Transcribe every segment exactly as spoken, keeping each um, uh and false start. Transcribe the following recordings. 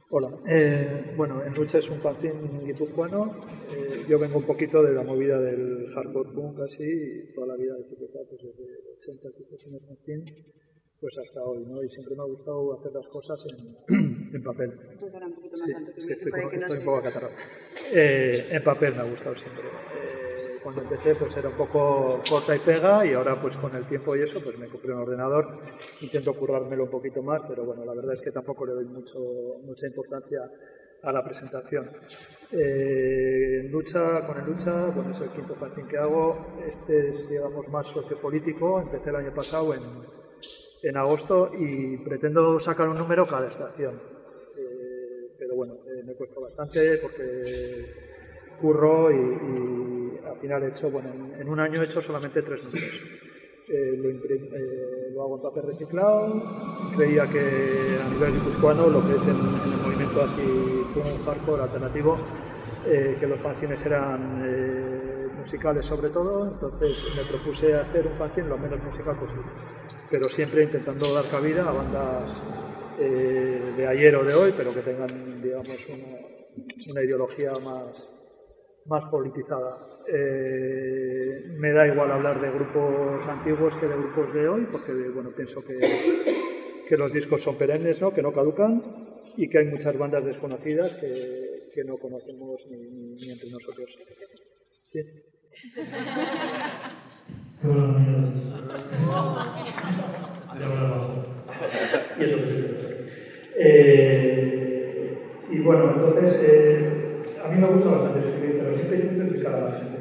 Hola, eh, bueno, En Lucha es un fanzine guipuzcoano. Eh, yo vengo un poquito de la movida del hardcore punk así, y toda la vida de cerveza, pues desde el ochenta que hice el primer fanzine, pues hasta hoy, ¿no? Y siempre me ha gustado hacer las cosas en, en papel. Pues ahora un poquito más Sí, alto, que es que estoy, que como, no estoy sé. un poco acatarrado. Eh, en papel me ha gustado siempre. Eh, cuando empecé pues era un poco corta y pega, y ahora pues con el tiempo y eso pues me compré un ordenador, intento currármelo un poquito más, pero bueno, la verdad es que tampoco le doy mucho, mucha importancia a la presentación. Eh, en lucha, con En Lucha, bueno, es el quinto fanzine que hago. Este es, digamos, más sociopolítico. Empecé el año pasado en, en agosto y pretendo sacar un número cada estación. Eh, pero bueno, eh, me cuesta bastante porque curro y, y al final he hecho, bueno, en, en un año he hecho solamente tres números. Eh, lo, imprim, eh, lo hago en papel reciclado. Creía que a nivel guipuzcoano, lo que es en, en el movimiento así punk, hardcore, alternativo, eh, que los fanzines eran eh, musicales sobre todo, entonces me propuse hacer un fanzine lo menos musical posible, pero siempre intentando dar cabida a bandas eh, de ayer o de hoy, pero que tengan, digamos, una, una ideología más más politizada. Eh, me da igual hablar de grupos antiguos que de grupos de hoy, porque bueno, pienso que, que los discos son perennes, ¿no? Que no caducan, y que hay muchas bandas desconocidas que, que no conocemos ni, ni, ni entre nosotros. ¿Sí? Y eso que sí. Eh, y bueno, entonces, eh, a mí me gusta bastante escribir, pero siempre intento implicar a la gente.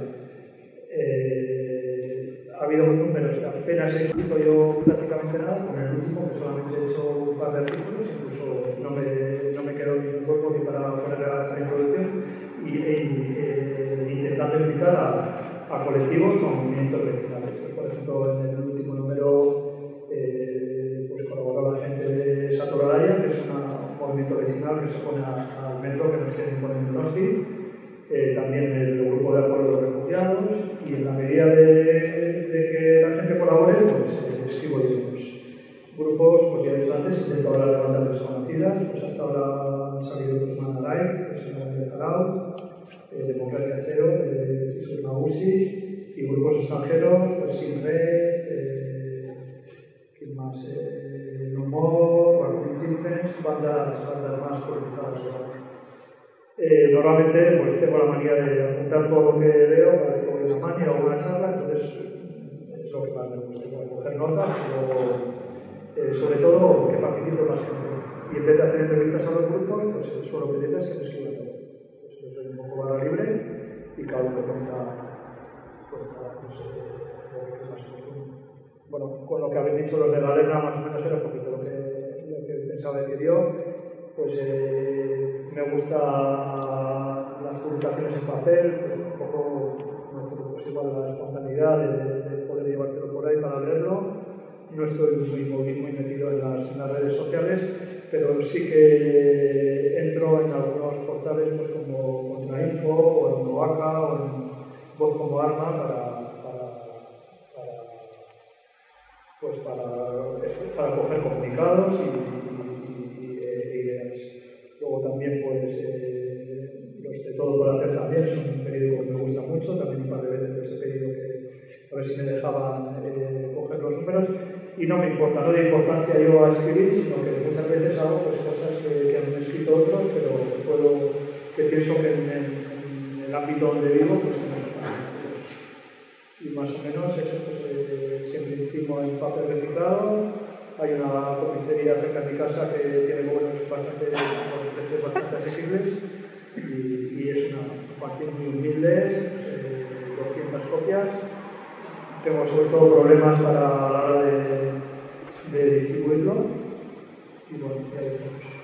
Eh, ha habido números que apenas he escrito yo prácticamente nada, con el último que solamente he hecho un par de artículos, incluso no me, no me quedo ni un cuerpo ni para poner la, la introducción, y eh, intentando implicar a, a colectivos o movimientos vecinales. Por ejemplo, en el último número eh, pues colaboró la gente de Satoradaya, que es una, un movimiento vecinal que se opone al metro, que nos quieren imponer en Donosti. Eh, también el grupo de apoyo a los refugiados, y en la medida de, de que la gente colabore, pues eh, escribo libros. Grupos, pues ya he dicho antes, intento hablar de bandas desconocidas, pues hasta ahora han salido otros Manalife, que es una de Zarauz, eh, Democracia Cero, de Cisur Magusi, y grupos extranjeros, pues Sin Red, eh, ¿quién más? Eh, No More, Raccoon Children, bandas, bandas más politizadas de la Eh, normalmente pues, tengo la manía de apuntar todo lo que veo para que voy a una mania o una charla, entonces es lo que más me gusta, coger notas o eh, sobre todo que participe más gente. Y en vez de hacer entrevistas a los grupos, pues suelo pedirles que me escriban todo. Pues yo soy un poco barra libre y cada uno cuenta, cuenta no sé, lo que más me. Bueno, con lo que habéis dicho los de la letra, más o menos era un poquito lo que, lo que pensaba decir yo. Pues eh, me gustan las publicaciones en papel, pues un poco, pues igual la espontaneidad de, de poder llevártelo por ahí para leerlo. No estoy muy, muy, muy metido en las, en las redes sociales, pero sí que entro en algunos portales pues como Contrainfo o en Novaca o en Voz como Arma para, para, para, pues para, para coger comunicados y luego también pues eh, los de Todo por Hacer también, es un periódico que me gusta mucho, también un par de veces les he pedido que a ver si me dejaban eh, coger los números, y no me importa, no de importancia yo a escribir, sino que muchas veces hago pues, cosas que, que han escrito otros, pero que, puedo, que pienso que en, en, en el ámbito donde vivo pues no son tan conocidos. Y más o menos eso, pues eh, siempre imprimo en papel reciclado. Hay una comisaría cerca de mi casa que tiene modelos bastante, precios bastante asequibles, y, y es una fanzine muy humilde, eh, doscientas copias. Tengo sobre todo problemas para la hora de, de distribuirlo, y bueno, ya lo tenemos.